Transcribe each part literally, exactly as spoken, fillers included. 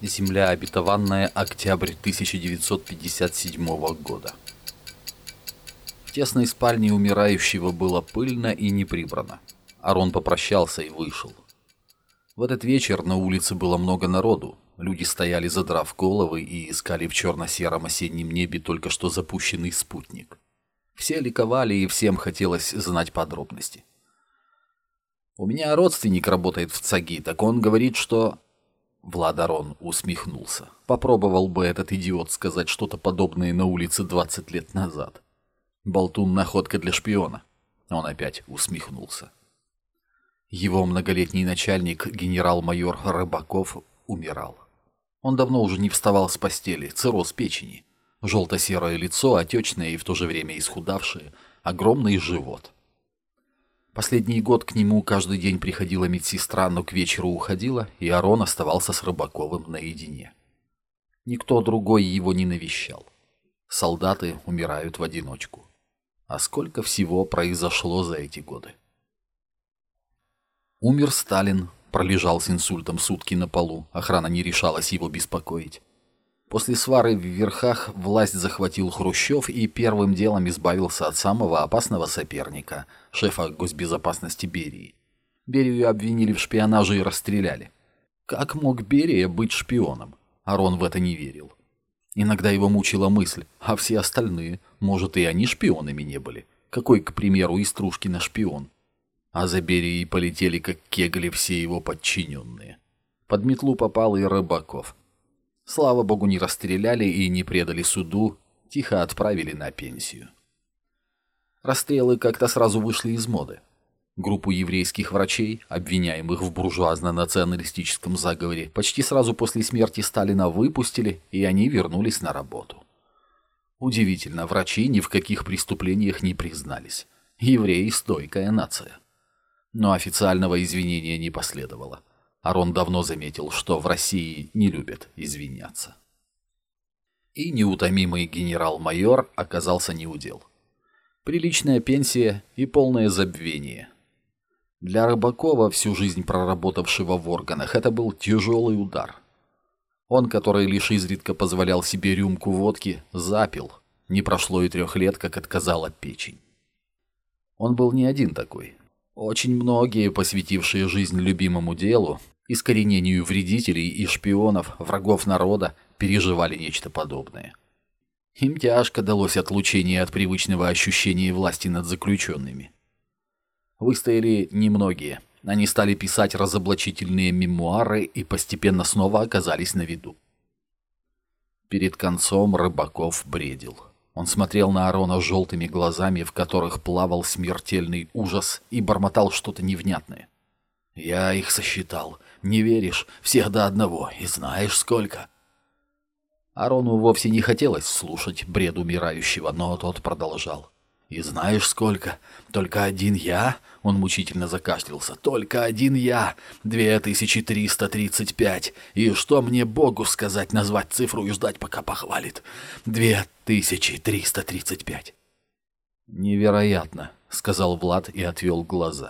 Земля обетованная, октябрь тысяча девятьсот пятьдесят седьмого года. В тесной спальне умирающего было пыльно и не прибрано. Арон попрощался и вышел. В этот вечер на улице было много народу. Люди стояли, задрав головы, и искали в черно-сером осеннем небе только что запущенный спутник. Все ликовали, и всем хотелось знать подробности. «У меня родственник работает в ЦАГИ, так он говорит, что...» Влад Арон усмехнулся. Попробовал бы этот идиот сказать что-то подобное на улице двадцать лет назад. Болтун — находка для шпиона. Он опять усмехнулся. Его многолетний начальник, генерал-майор Рыбаков, умирал. Он давно уже не вставал с постели, цирроз печени. Желто-серое лицо, отечное и в то же время исхудавшее, огромный живот. Последний год к нему каждый день приходила медсестра, но к вечеру уходила, и Арон оставался с Рыбаковым наедине. Никто другой его не навещал. Солдаты умирают в одиночку. А сколько всего произошло за эти годы? Умер Сталин, пролежал с инсультом сутки на полу, охрана не решалась его беспокоить. После свары в верхах власть захватил Хрущев и первым делом избавился от самого опасного соперника, шефа госбезопасности Берии. Берию обвинили в шпионаже и расстреляли. Как мог Берия быть шпионом? Арон в это не верил. Иногда его мучила мысль, а все остальные, может, и они шпионами не были. Какой, к примеру, Иструшкина шпион? А за Берией полетели, как кегли, все его подчиненные. Под метлу попал и Рыбаков. Слава богу, не расстреляли и не предали суду, тихо отправили на пенсию. Расстрелы как-то сразу вышли из моды. Группу еврейских врачей, обвиняемых в буржуазно-националистическом заговоре, почти сразу после смерти Сталина выпустили, и они вернулись на работу. Удивительно, врачи ни в каких преступлениях не признались. Евреи — стойкая нация. Но официального извинения не последовало. Арон давно заметил, что в России не любят извиняться. И неутомимый генерал-майор оказался неудел. Приличная пенсия и полное забвение. Для Рыбакова, всю жизнь проработавшего в органах, это был тяжелый удар. Он, который лишь изредка позволял себе рюмку водки, запил. Не прошло и трех лет, как отказала печень. Он был не один такой. Очень многие, посвятившие жизнь любимому делу, искоренению вредителей и шпионов, врагов народа, переживали нечто подобное. Им тяжко далось отлучение от привычного ощущения власти над заключенными. Выстояли немногие. Они стали писать разоблачительные мемуары и постепенно снова оказались на виду. Перед концом Рыбаков бредил. Он смотрел на Арона желтыми глазами, в которых плавал смертельный ужас, и бормотал что-то невнятное. «Я их сосчитал. Не веришь? Всех до одного. И знаешь, сколько?» Арону вовсе не хотелось слушать бред умирающего, но тот продолжал. «И знаешь, сколько? Только один я?» Он мучительно закашлялся. «Только один я! Две тысячи триста тридцать пять! И что мне Богу сказать, назвать цифру и ждать, пока похвалит? Две тысячи триста тридцать пять!» «Невероятно!» — сказал Влад и отвел глаза.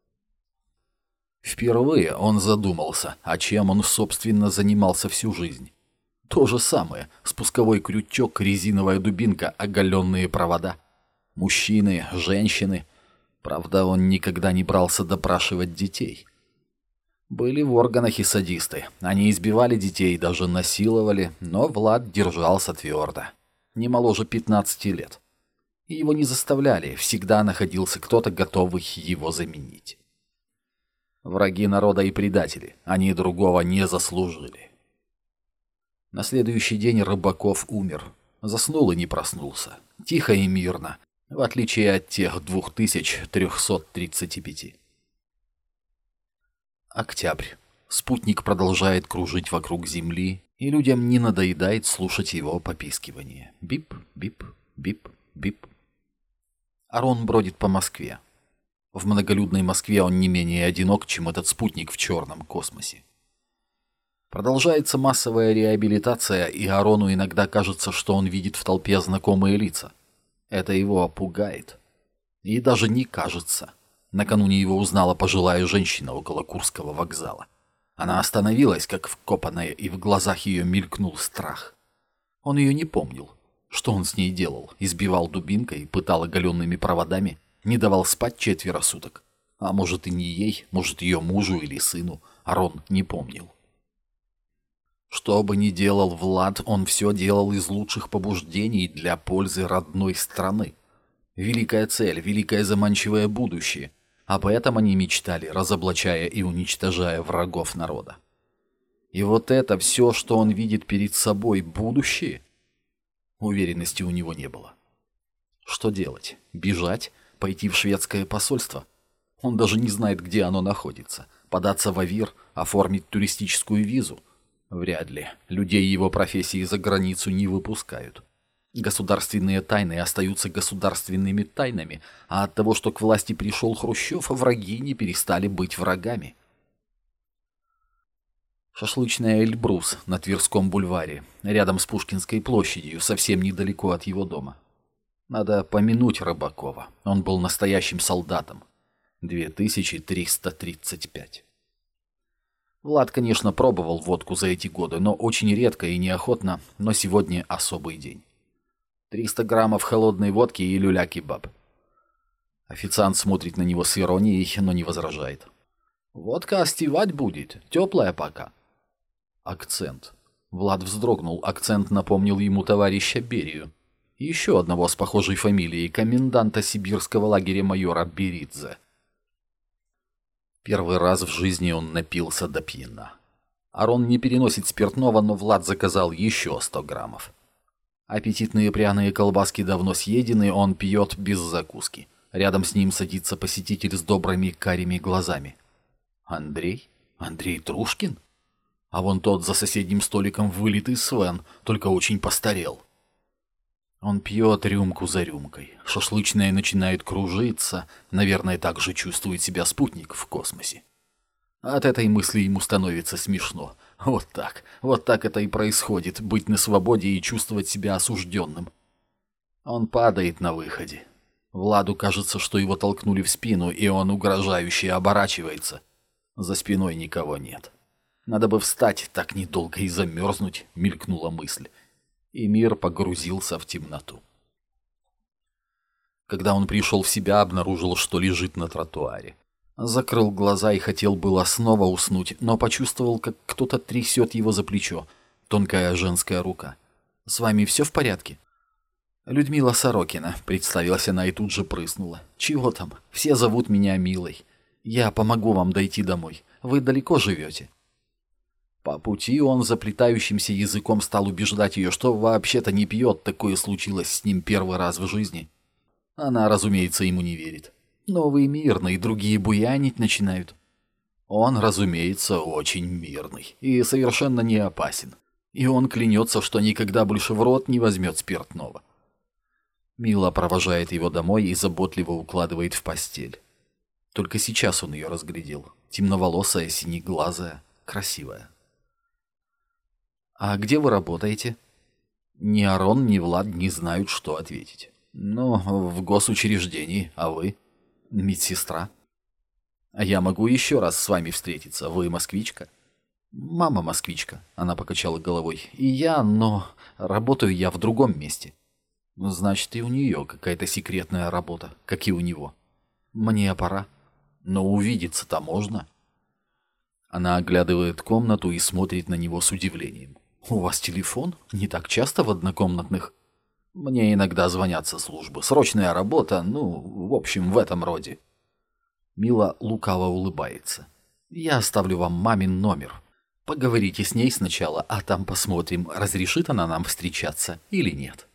Впервые он задумался, а чем он, собственно, занимался всю жизнь. То же самое. Спусковой крючок, резиновая дубинка, оголенные провода. Мужчины, женщины. Правда, он никогда не брался допрашивать детей. Были в органах и садисты. Они избивали детей, даже насиловали, но Влад держался твердо. Не моложе пятнадцати лет. И его не заставляли, всегда находился кто-то, готовый его заменить. Враги народа и предатели, они другого не заслужили. На следующий день Рыбаков умер. Заснул и не проснулся. Тихо и мирно, в отличие от тех двух тысяч трёхсот тридцати пяти. Октябрь. Спутник продолжает кружить вокруг Земли, и людям не надоедает слушать его попискивание. Бип, бип, бип, бип. Арон бродит по Москве. В многолюдной Москве он не менее одинок, чем этот спутник в черном космосе. Продолжается массовая реабилитация, и Арону иногда кажется, что он видит в толпе знакомые лица. Это его пугает. И даже не кажется. Накануне его узнала пожилая женщина около Курского вокзала. Она остановилась, как вкопанная, и в глазах ее мелькнул страх. Он ее не помнил. Что он с ней делал? Избивал дубинкой, пытал оголенными проводами, не давал спать четверо суток. А может и не ей, может ее мужу или сыну. Арон не помнил. Что бы ни делал Влад, он все делал из лучших побуждений для пользы родной страны. Великая цель, великое заманчивое будущее. Об этом они мечтали, разоблачая и уничтожая врагов народа. И вот это все, что он видит перед собой, будущее, уверенности у него не было. Что делать? Бежать? Пойти в шведское посольство? Он даже не знает, где оно находится. Податься в АВИР? Оформить туристическую визу? Вряд ли. Людей его профессии за границу не выпускают. Государственные тайны остаются государственными тайнами, а от того, что к власти пришел Хрущев, враги не перестали быть врагами. Шашлычная «Эльбрус» на Тверском бульваре, рядом с Пушкинской площадью, совсем недалеко от его дома. Надо помянуть Рыбакова. Он был настоящим солдатом. две тысячи триста тридцать пять. Влад, конечно, пробовал водку за эти годы, но очень редко и неохотно, но сегодня особый день. триста граммов холодной водки и люля-кебаб. Официант смотрит на него с иронией, но не возражает. «Водка остывать будет, теплая пока». Акцент. Влад вздрогнул, акцент напомнил ему товарища Берию. Еще одного с похожей фамилией, коменданта сибирского лагеря майора Беридзе. Первый раз в жизни он напился до пьяна. Арон не переносит спиртного, но Влад заказал еще сто граммов. Аппетитные пряные колбаски давно съедены, он пьет без закуски. Рядом с ним садится посетитель с добрыми карими глазами. Андрей? Андрей Трушкин? А вон тот за соседним столиком вылитый Свен, только очень постарел. Он пьет рюмку за рюмкой. Шашлычная начинает кружиться. Наверное, так же чувствует себя спутник в космосе. От этой мысли ему становится смешно. Вот так, вот так это и происходит, быть на свободе и чувствовать себя осужденным. Он падает на выходе. Владу кажется, что его толкнули в спину, и он угрожающе оборачивается. За спиной никого нет. Надо бы встать, так недолго и замерзнуть, мелькнула мысль. И мир погрузился в темноту. Когда он пришел в себя, обнаружил, что лежит на тротуаре. Закрыл глаза и хотел было снова уснуть, но почувствовал, как кто-то трясет его за плечо. Тонкая женская рука. «С вами все в порядке?» «Людмила Сорокина», — представилась она и тут же прыснула. «Чего там? Все зовут меня Милой. Я помогу вам дойти домой. Вы далеко живете?» По пути он заплетающимся языком стал убеждать ее, что вообще-то не пьет, такое случилось с ним первый раз в жизни. Она, разумеется, ему не верит. Новый мирный, другие буянить начинают. Он, разумеется, очень мирный и совершенно не опасен. И он клянется, что никогда больше в рот не возьмет спиртного. Мила провожает его домой и заботливо укладывает в постель. Только сейчас он ее разглядел. Темноволосая, синеглазая, красивая. «А где вы работаете?» Ни Арон, ни Влад не знают, что ответить. «Ну, в госучреждении, а вы?» «Медсестра». «А я могу еще раз с вами встретиться. Вы москвичка?» «Мама москвичка», — она покачала головой. «И я, но работаю я в другом месте». «Значит, и у нее какая-то секретная работа, как и у него. Мне пора. Но увидеться-то можно». Она оглядывает комнату и смотрит на него с удивлением. «У вас телефон? Не так часто в однокомнатных?» «Мне иногда звонят со службы. Срочная работа, ну, в общем, в этом роде». Мила лукаво улыбается. «Я оставлю вам мамин номер. Поговорите с ней сначала, а там посмотрим, разрешит она нам встречаться или нет».